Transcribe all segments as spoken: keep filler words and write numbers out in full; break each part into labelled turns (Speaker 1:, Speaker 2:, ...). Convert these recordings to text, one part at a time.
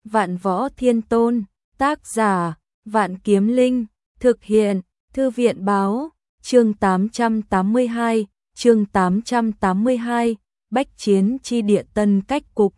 Speaker 1: Vạn Võ Thiên Tôn, tác giả, Vạn Kiếm Linh, thực hiện, Thư viện báo, chương tám trăm tám mươi hai, chương tám trăm tám mươi hai, bách chiến chi địa tân cách cục.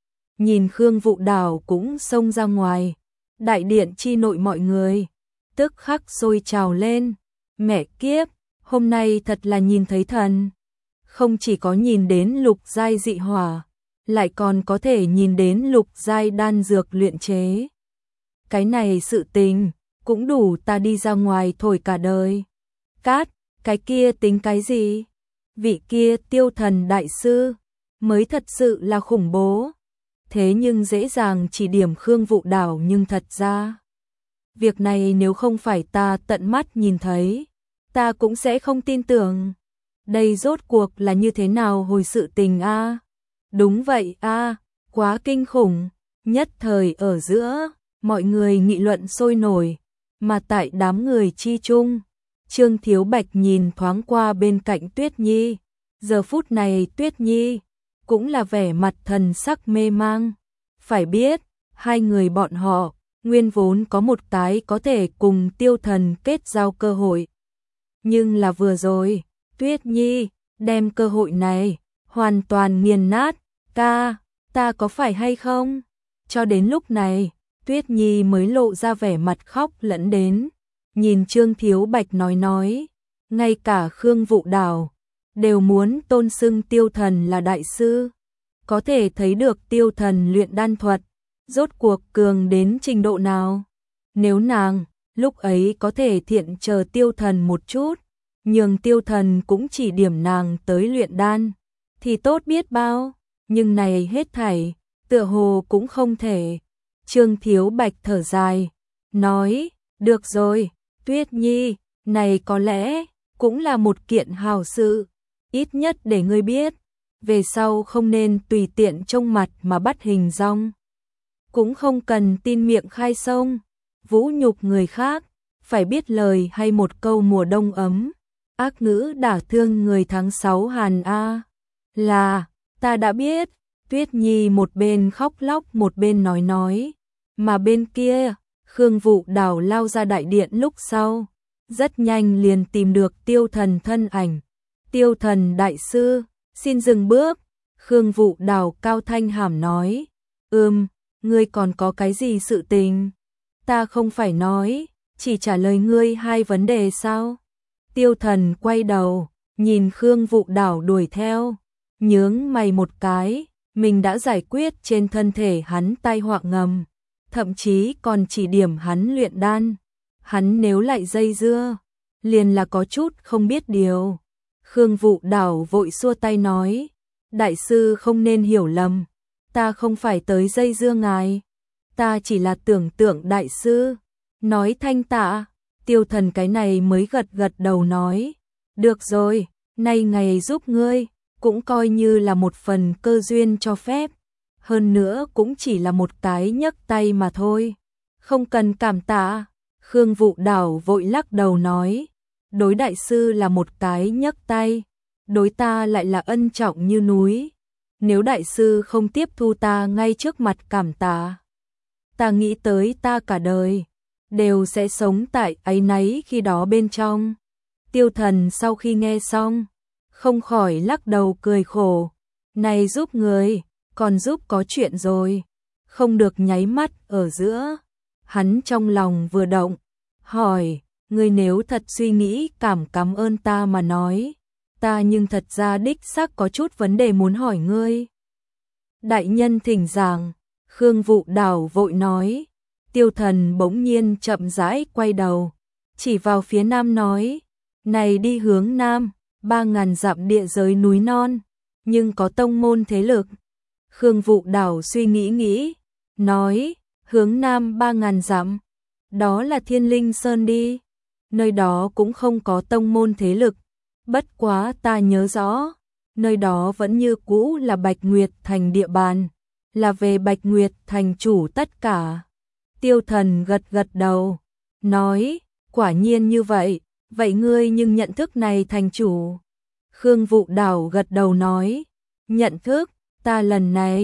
Speaker 1: Nhìn Khương Vụ Đảo cũng xông ra ngoài, đại điện chi nội mọi người, tức khắc sôi trào lên, mẹ kiếp, hôm nay thật là nhìn thấy thần. Không chỉ có nhìn đến lục giai dị hỏa, lại còn có thể nhìn đến lục giai đan dược luyện chế. Cái này sự tình, cũng đủ ta đi ra ngoài thổi cả đời. Cát, cái kia tính cái gì? Vị kia Tiêu Thần đại sư, mới thật sự là khủng bố. Thế nhưng dễ dàng chỉ điểm Khương Vụ Đảo, nhưng thật ra việc này nếu không phải ta tận mắt nhìn thấy, ta cũng sẽ không tin tưởng. Đây rốt cuộc là như thế nào hồi sự tình a? À? Đúng vậy a, à, quá kinh khủng. Nhất thời ở giữa, mọi người nghị luận sôi nổi, mà tại đám người chi chung, Trương Thiếu Bạch nhìn thoáng qua bên cạnh Tuyết Nhi. Giờ phút này Tuyết Nhi cũng là vẻ mặt thần sắc mê mang. Phải biết, hai người bọn họ nguyên vốn có một cái có thể cùng Tiêu Thần kết giao cơ hội. Nhưng là vừa rồi, Tuyết Nhi đem cơ hội này hoàn toàn nghiền nát. Ca, ta có phải hay không? Cho đến lúc này, Tuyết Nhi mới lộ ra vẻ mặt khóc lẫn đến. Nhìn Trương Thiếu Bạch nói nói, ngay cả Khương Vụ Đảo đều muốn tôn xưng Tiêu Thần là đại sư. Có thể thấy được Tiêu Thần luyện đan thuật rốt cuộc cường đến trình độ nào. Nếu nàng lúc ấy có thể thiện chờ Tiêu Thần một chút, nhường Tiêu Thần cũng chỉ điểm nàng tới luyện đan, thì tốt biết bao. Nhưng này hết thảy, tựa hồ cũng không thể. Trương Thiếu Bạch thở dài, nói, được rồi, Tuyết Nhi, này có lẽ cũng là một kiện hào sự. Ít nhất để ngươi biết, về sau không nên tùy tiện trông mặt mà bắt hình dong. Cũng không cần tin miệng khai sông, vũ nhục người khác, phải biết lời hay một câu mùa đông ấm. Ác ngữ đả thương người tháng sáu hàn a. Là, ta đã biết. Tuyết Nhi một bên khóc lóc một bên nói nói. Mà bên kia, Khương Vụ Đảo lao ra đại điện lúc sau, rất nhanh liền tìm được Tiêu Thần thân ảnh. Tiêu Thần đại sư, xin dừng bước. Khương Vụ Đảo cao thanh hàm nói, ừm, ngươi còn có cái gì sự tình? Ta không phải nói, chỉ trả lời ngươi hai vấn đề sao? Tiêu Thần quay đầu, nhìn Khương Vụ Đảo đuổi theo, nhướng mày một cái, mình đã giải quyết trên thân thể hắn tai họa ngầm, thậm chí còn chỉ điểm hắn luyện đan. Hắn nếu lại dây dưa, liền là có chút không biết điều. Khương Vụ Đảo vội xua tay nói, đại sư không nên hiểu lầm, ta không phải tới dây dưa ngài, ta chỉ là tưởng tượng đại sư. Nói thanh tạ. Tiêu Thần cái này mới gật gật đầu nói, được rồi, nay ngày giúp ngươi, cũng coi như là một phần cơ duyên cho phép. Hơn nữa cũng chỉ là một cái nhấc tay mà thôi, không cần cảm tạ. Khương Vụ Đảo vội lắc đầu nói, đối đại sư là một cái nhấc tay, đối ta lại là ân trọng như núi. Nếu đại sư không tiếp thu ta ngay trước mặt cảm tạ, ta nghĩ tới ta cả đời đều sẽ sống tại áy náy khi đó bên trong. Tiêu Thần sau khi nghe xong, không khỏi lắc đầu cười khổ, này giúp người, còn giúp có chuyện rồi. Không được nháy mắt ở giữa, hắn trong lòng vừa động, hỏi, ngươi nếu thật suy nghĩ cảm cảm ơn ta mà nói, ta nhưng thật ra đích xác có chút vấn đề muốn hỏi ngươi. Đại nhân thỉnh giảng. Khương Vụ Đảo vội nói. Tiêu Thần bỗng nhiên chậm rãi quay đầu, chỉ vào phía nam nói, này đi hướng nam, ba ngàn dặm địa giới núi non, nhưng có tông môn thế lực. Khương Vụ Đảo suy nghĩ nghĩ, nói, hướng nam ba ngàn dặm, đó là Thiên Linh Sơn đi, nơi đó cũng không có tông môn thế lực, bất quá ta nhớ rõ, nơi đó vẫn như cũ là Bạch Nguyệt Thành địa bàn, là về Bạch Nguyệt Thành chủ tất cả. Tiêu Thần gật gật đầu, nói, quả nhiên như vậy, vậy ngươi nhưng nhận thức này thành chủ? Khương Vụ Đảo gật đầu nói, nhận thức, ta lần này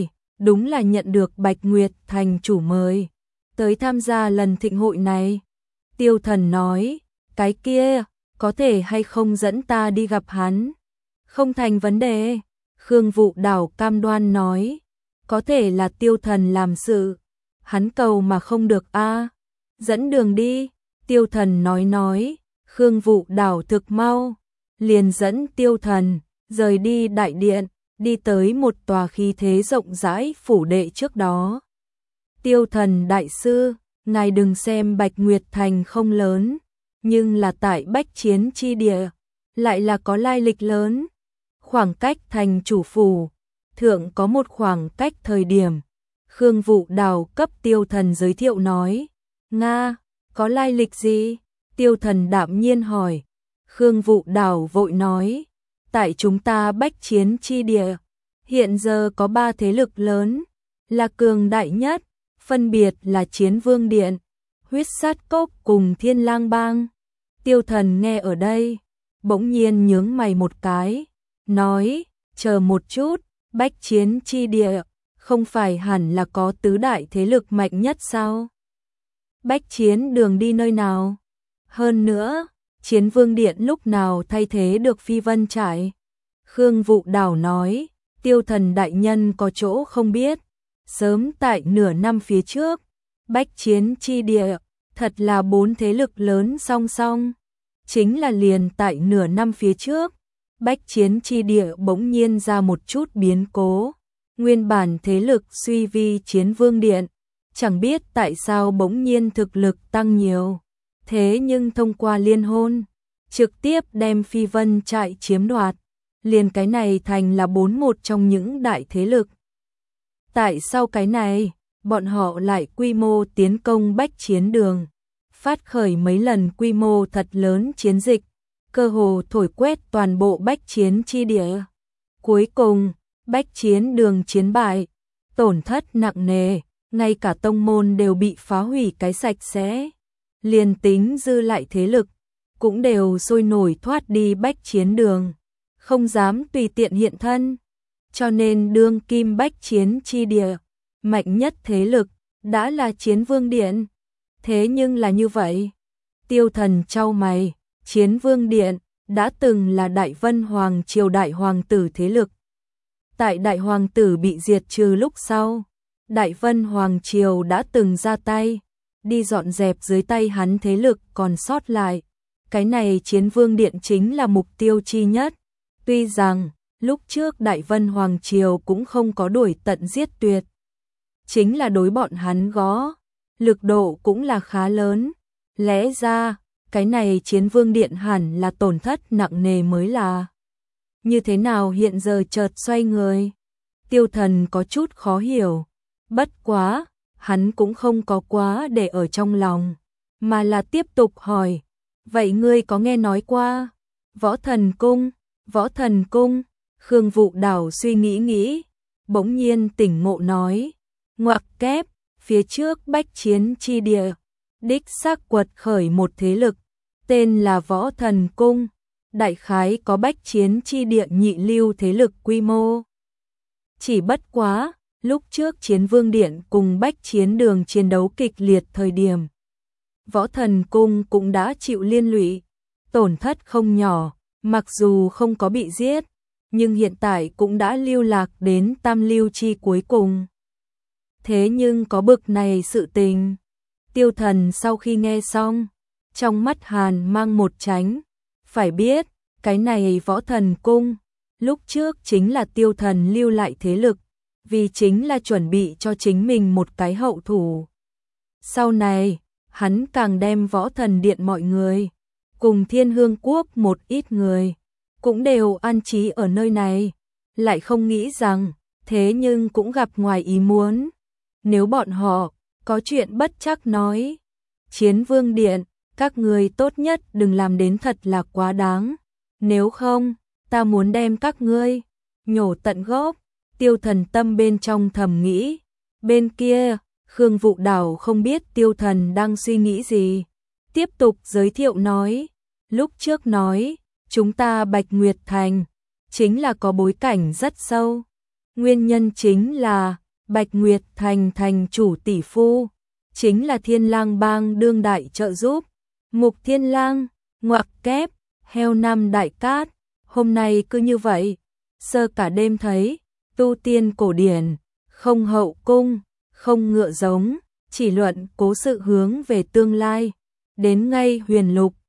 Speaker 1: đúng là nhận được Bạch Nguyệt thành chủ mời, tới tham gia lần thịnh hội này. Tiêu Thần nói, cái kia, có thể hay không dẫn ta đi gặp hắn? Không thành vấn đề. Khương Vụ Đảo cam đoan nói, có thể là Tiêu Thần làm sự, hắn cầu mà không được a. Dẫn đường đi, Tiêu Thần nói nói, Khương Vụ Đảo thực mau, liền dẫn Tiêu Thần rời đi đại điện, đi tới một tòa khí thế rộng rãi phủ đệ trước đó. Tiêu Thần đại sư, ngài đừng xem Bạch Nguyệt thành không lớn, nhưng là tại bách chiến chi địa, lại là có lai lịch lớn. Khoảng cách thành chủ phủ, thượng có một khoảng cách thời điểm. Khương Vụ Đào cấp Tiêu Thần giới thiệu nói, Nga, có lai lịch gì? Tiêu Thần đạm nhiên hỏi. Khương Vụ Đào vội nói, tại chúng ta bách chiến chi địa, hiện giờ có ba thế lực lớn, là cường đại nhất, phân biệt là Chiến Vương Điện, Huyết Sát Cốc cùng Thiên Lang Bang. Tiêu Thần nghe ở đây, bỗng nhiên nhướng mày một cái, nói, chờ một chút, bách chiến chi địa, không phải hẳn là có tứ đại thế lực mạnh nhất sao? Bách chiến đường đi nơi nào? Hơn nữa, Chiến Vương Điện lúc nào thay thế được Phi Vân Trại? Khương Vụ Đảo nói, Tiêu Thần đại nhân có chỗ không biết, sớm tại nửa năm phía trước, bách chiến chi địa, thật là bốn thế lực lớn song song. Chính là liền tại nửa năm phía trước, bách chiến chi địa bỗng nhiên ra một chút biến cố. Nguyên bản thế lực suy vi Chiến Vương Điện, chẳng biết tại sao bỗng nhiên thực lực tăng nhiều. Thế nhưng thông qua liên hôn, trực tiếp đem Phi Vân Trại chiếm đoạt, liền cái này thành là bốn một trong những đại thế lực. Tại sao cái này, bọn họ lại quy mô tiến công bách chiến đường, phát khởi mấy lần quy mô thật lớn chiến dịch, cơ hồ thổi quét toàn bộ bách chiến chi địa. Cuối cùng, bách chiến đường chiến bại, tổn thất nặng nề, ngay cả tông môn đều bị phá hủy cái sạch sẽ. Liền tính dư lại thế lực, cũng đều sôi nổi thoát đi bách chiến đường, không dám tùy tiện hiện thân. Cho nên đương kim bách chiến chi địa, mạnh nhất thế lực, đã là Chiến Vương Điện. Thế nhưng là như vậy, Tiêu Thần chau mày, Chiến Vương Điện đã từng là Đại Vân Hoàng triều đại hoàng tử thế lực. Tại đại hoàng tử bị diệt trừ lúc sau, Đại Vân Hoàng triều đã từng ra tay, đi dọn dẹp dưới tay hắn thế lực còn sót lại. Cái này Chiến Vương Điện chính là mục tiêu chi nhất. Tuy rằng, lúc trước Đại Vân Hoàng triều cũng không có đuổi tận giết tuyệt. Chính là đối bọn hắn gó, lực độ cũng là khá lớn. Lẽ ra, cái này Chiến Vương Điện hẳn là tổn thất nặng nề mới là. Như thế nào hiện giờ chợt xoay người? Tiêu Thần có chút khó hiểu. Bất quá, hắn cũng không có quá để ở trong lòng, mà là tiếp tục hỏi. Vậy ngươi có nghe nói qua Võ Thần Cung? Võ Thần Cung? Khương Vụ Đảo suy nghĩ nghĩ, bỗng nhiên tỉnh ngộ nói. Ngoặc kép, phía trước bách chiến chi địa, đích xác quật khởi một thế lực, tên là Võ Thần Cung, đại khái có bách chiến chi địa nhị lưu thế lực quy mô. Chỉ bất quá, lúc trước Chiến Vương Điện cùng bách chiến đường chiến đấu kịch liệt thời điểm, Võ Thần Cung cũng đã chịu liên lụy, tổn thất không nhỏ, mặc dù không có bị giết, nhưng hiện tại cũng đã lưu lạc đến tam lưu chi cuối cùng. Thế nhưng có bực này sự tình. Tiêu Thần sau khi nghe xong, trong mắt hàn mang một tránh. Phải biết, cái này Võ Thần Cung, lúc trước chính là Tiêu Thần lưu lại thế lực, vì chính là chuẩn bị cho chính mình một cái hậu thủ. Sau này, hắn càng đem Võ Thần Điện mọi người, cùng Thiên Hương Quốc một ít người, cũng đều an trí ở nơi này. Lại không nghĩ rằng, thế nhưng cũng gặp ngoài ý muốn. Nếu bọn họ có chuyện bất trắc nói, Chiến Vương Điện, các người tốt nhất đừng làm đến thật là quá đáng. Nếu không, ta muốn đem các ngươi nhổ tận gốc. Tiêu Thần tâm bên trong thầm nghĩ. Bên kia, Khương Vụ Đảo không biết Tiêu Thần đang suy nghĩ gì. Tiếp tục giới thiệu nói. Lúc trước nói, chúng ta Bạch Nguyệt Thành, chính là có bối cảnh rất sâu. Nguyên nhân chính là, Bạch Nguyệt Thành thành chủ tỷ phu, chính là Thiên Lang bang đương đại trợ giúp. Mục Thiên Lang, ngoặc kép, heo năm đại cát, hôm nay cứ như vậy, sơ cả đêm thấy, tu tiên cổ điển, không hậu cung, không ngựa giống, chỉ luận cố sự hướng về tương lai, đến ngay huyền lục,